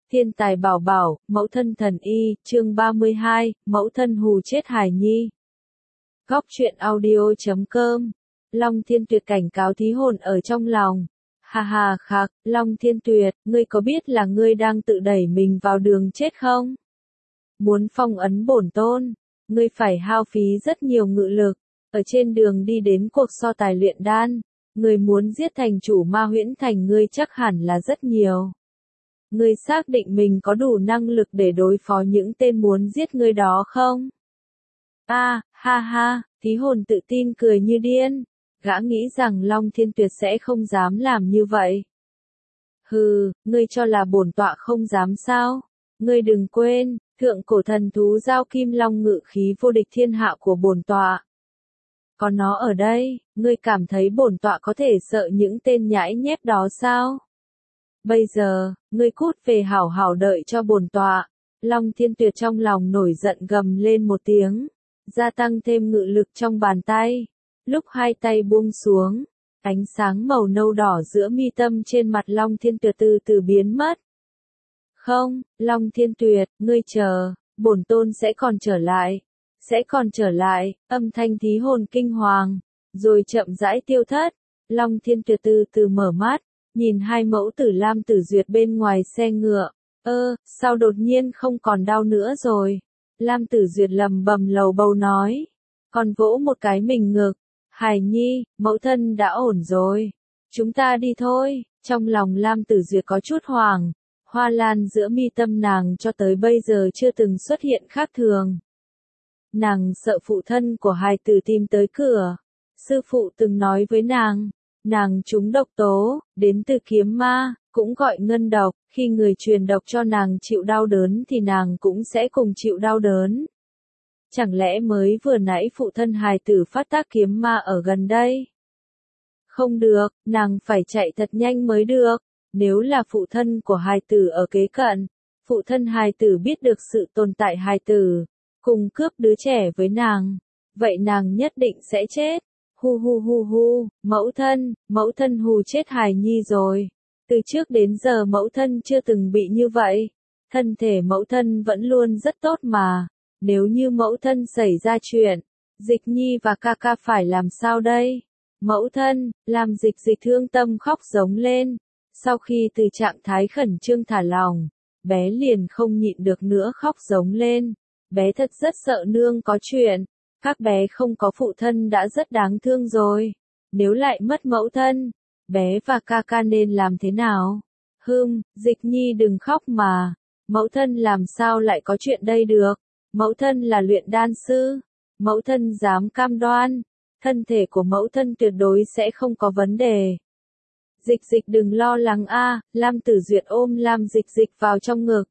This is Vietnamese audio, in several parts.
Thiên tài bảo bảo, mẫu thân thần y, chương 32, mẫu thân hù chết hài nhi. Góc truyện audio.com. Long Thiên Tuyệt cảnh cáo thí hồn ở trong lòng. Ha ha khạc, Long Thiên Tuyệt, ngươi có biết là ngươi đang tự đẩy mình vào đường chết không? Muốn phong ấn bổn tôn, ngươi phải hao phí rất nhiều ngự lực, ở trên đường đi đến cuộc so tài luyện đan, ngươi muốn giết thành chủ Ma Huyễn Thành ngươi chắc hẳn là rất nhiều. Ngươi xác định mình có đủ năng lực để đối phó những tên muốn giết ngươi đó không? Ha ha, thí hồn tự tin cười như điên, gã nghĩ rằng Long Thiên Tuyệt sẽ không dám làm như vậy. Hừ, ngươi cho là bổn tọa không dám sao? Ngươi đừng quên, thượng cổ thần thú giao kim long ngự khí vô địch thiên hạ của bổn tọa. Có nó ở đây, ngươi cảm thấy bổn tọa có thể sợ những tên nhãi nhép đó sao? Bây giờ, ngươi cút về hảo hảo đợi cho bổn tọa. Long Thiên Tuyệt trong lòng nổi giận gầm lên một tiếng, gia tăng thêm ngự lực trong bàn tay. Lúc hai tay buông xuống, ánh sáng màu nâu đỏ giữa mi tâm trên mặt Long Thiên Tuyệt từ từ biến mất. Không, Long Thiên Tuyệt, ngươi chờ, bổn tôn sẽ còn trở lại, âm thanh thí hồn kinh hoàng, rồi chậm rãi tiêu thất. Long Thiên Tuyệt từ từ mở mắt, nhìn hai mẫu tử Lam Tử Duyệt bên ngoài xe ngựa. Sao đột nhiên không còn đau nữa rồi? Lam Tử Duyệt lầm bầm lầu bầu nói. Còn vỗ một cái mình ngực. Hải nhi, mẫu thân đã ổn rồi. Chúng ta đi thôi. Trong lòng Lam Tử Duyệt có chút hoảng. Hoa lan giữa mi tâm nàng cho tới bây giờ chưa từng xuất hiện khác thường. Nàng sợ phụ thân của hài tử tìm tới cửa. Sư phụ từng nói với nàng trúng độc tố, đến từ kiếm ma, cũng gọi ngân độc, khi người truyền độc cho nàng chịu đau đớn thì nàng cũng sẽ cùng chịu đau đớn. Chẳng lẽ mới vừa nãy phụ thân hài tử phát tác kiếm ma ở gần đây? Không được, nàng phải chạy thật nhanh mới được. Nếu là phụ thân của hài tử ở kế cận, phụ thân hài tử biết được sự tồn tại hài tử, cùng cướp đứa trẻ với nàng, vậy nàng nhất định sẽ chết. Hu, mẫu thân hù chết hài nhi rồi. Từ trước đến giờ mẫu thân chưa từng bị như vậy. Thân thể mẫu thân vẫn luôn rất tốt mà. Nếu như mẫu thân xảy ra chuyện, Dịch Nhi và ca ca phải làm sao đây? Mẫu thân, làm Dịch thương tâm khóc giống lên. Sau khi từ trạng thái khẩn trương thả lỏng, bé liền không nhịn được nữa khóc giống lên. Bé thật rất sợ nương có chuyện. Các bé không có phụ thân đã rất đáng thương rồi. Nếu lại mất mẫu thân, bé và ca ca nên làm thế nào? Dịch Nhi đừng khóc mà. Mẫu thân làm sao lại có chuyện đây được? Mẫu thân là luyện đan sư. Mẫu thân dám cam đoan. Thân thể của mẫu thân tuyệt đối sẽ không có vấn đề. Dịch đừng lo lắng a. Lam Tử Duyệt ôm Lam Dịch vào trong ngực.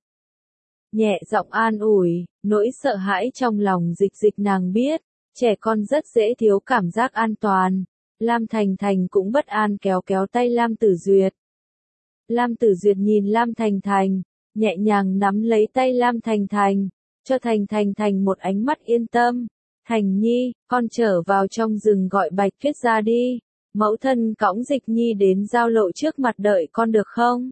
Nhẹ giọng an ủi, nỗi sợ hãi trong lòng Dịch nàng biết, trẻ con rất dễ thiếu cảm giác an toàn. Lam Thành Thành cũng bất an kéo tay Lam Tử Duyệt. Lam Tử Duyệt nhìn Lam Thành Thành, nhẹ nhàng nắm lấy tay Lam Thành Thành, cho Thành Thành một ánh mắt yên tâm. Thành Nhi, con trở vào trong rừng gọi Bạch Tuyết ra đi. Mẫu thân cõng Dịch Nhi đến giao lộ trước mặt đợi con được không?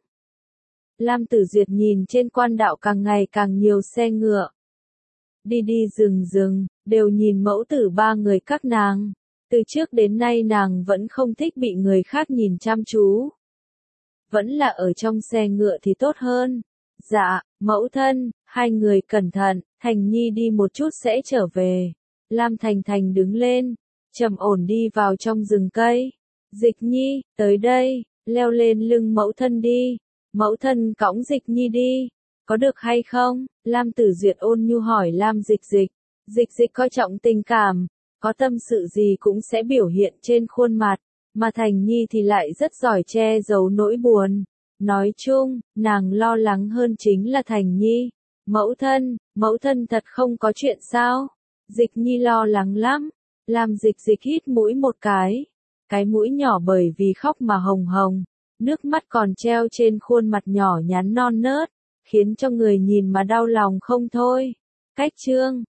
Lam Tử Duyệt nhìn trên quan đạo càng ngày càng nhiều xe ngựa. Đi rừng, đều nhìn mẫu tử ba người các nàng. Từ trước đến nay nàng vẫn không thích bị người khác nhìn chăm chú. Vẫn là ở trong xe ngựa thì tốt hơn. Dạ, mẫu thân, hai người cẩn thận, Thành Nhi đi một chút sẽ trở về. Lam Thành Thành đứng lên, trầm ổn đi vào trong rừng cây. Dịch Nhi, tới đây, leo lên lưng mẫu thân đi. Mẫu thân cõng Dịch Nhi đi. Có được hay không? Lam Tử Duyệt ôn nhu hỏi Lam Dịch. Dịch coi trọng tình cảm, có tâm sự gì cũng sẽ biểu hiện trên khuôn mặt, mà Thành Nhi thì lại rất giỏi che giấu nỗi buồn. Nói chung, nàng lo lắng hơn chính là Thành Nhi. Mẫu thân thật không có chuyện sao? Dịch Nhi lo lắng lắm. Lam Dịch hít mũi một cái mũi nhỏ bởi vì khóc mà hồng, nước mắt còn treo trên khuôn mặt nhỏ nhắn non nớt, khiến cho người nhìn mà đau lòng không thôi. Cách chương